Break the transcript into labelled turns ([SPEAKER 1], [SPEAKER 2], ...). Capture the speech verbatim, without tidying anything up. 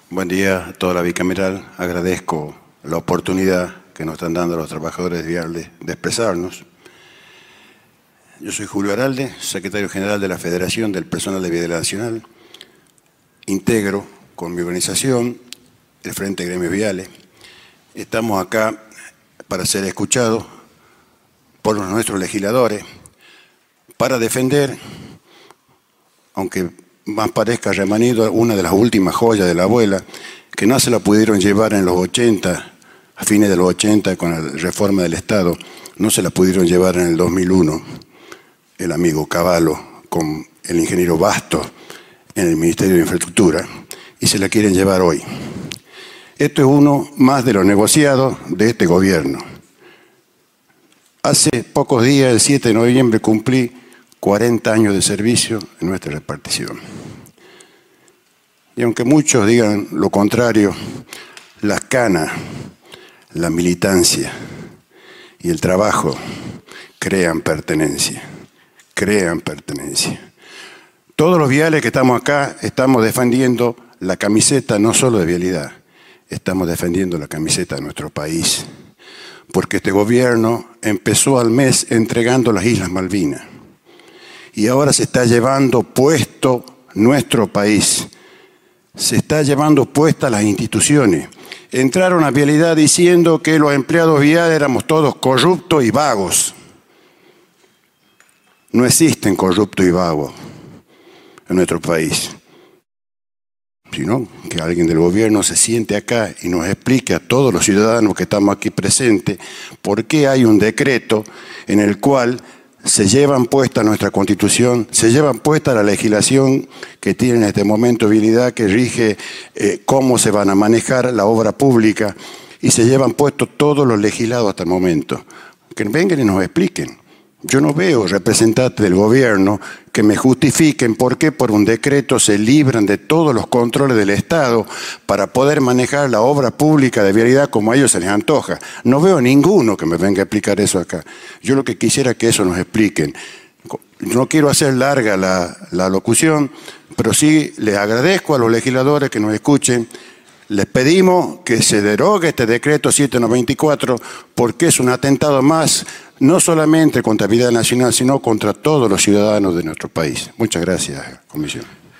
[SPEAKER 1] Buen día a toda la bicameral. Agradezco la oportunidad que nos están dando los trabajadores de Viale de expresarnos. Yo soy Julio Aralde, secretario general de la Federación del Personal de Vialidad Nacional. Integro con mi organización el Frente Gremios Viales. Estamos acá para ser escuchados por nuestros legisladores, para defender, aunque más parezca remanido, una de las últimas joyas de la abuela, que no se la pudieron llevar en los ochenta, a fines de los ochenta, con la reforma del Estado, no se la pudieron llevar en el dos mil uno, el amigo Cavallo con el ingeniero Bastos en el Ministerio de Infraestructura, y se la quieren llevar hoy. Esto es uno más de los negociados de este gobierno. Hace pocos días, el siete de noviembre, cumplí cuarenta años de servicio en nuestra repartición. Y aunque muchos digan lo contrario, las canas, la militancia y el trabajo crean pertenencia, crean pertenencia. Todos los viales que estamos acá estamos defendiendo la camiseta no solo de vialidad, estamos defendiendo la camiseta de nuestro país, porque este gobierno empezó al mes entregando las Islas Malvinas y ahora se está llevando puesto nuestro país, se está llevando puestas las instituciones. Entraron a vialidad diciendo que los empleados viales éramos todos corruptos y vagos. No existen corruptos y vagos en nuestro país, sino que alguien del gobierno se siente acá y nos explique a todos los ciudadanos que estamos aquí presentes por qué hay un decreto en el cual se llevan puesta nuestra Constitución, se llevan puesta la legislación que tiene en este momento vialidad, que rige eh, cómo se van a manejar la obra pública, y se llevan puestos todos los legislados hasta el momento. Que vengan y nos expliquen. Yo no veo representantes del gobierno que me justifiquen por qué por un decreto se libran de todos los controles del Estado para poder manejar la obra pública de vialidad como a ellos se les antoja. No veo ninguno que me venga a explicar eso acá. Yo lo que quisiera es que eso nos expliquen. No quiero hacer larga la, la locución, pero sí les agradezco a los legisladores que nos escuchen. Les pedimos que se derogue este decreto siete noventa y cuatro porque es un atentado más, no solamente contra la vialidad nacional, sino contra todos los ciudadanos de nuestro país. Muchas gracias, Comisión.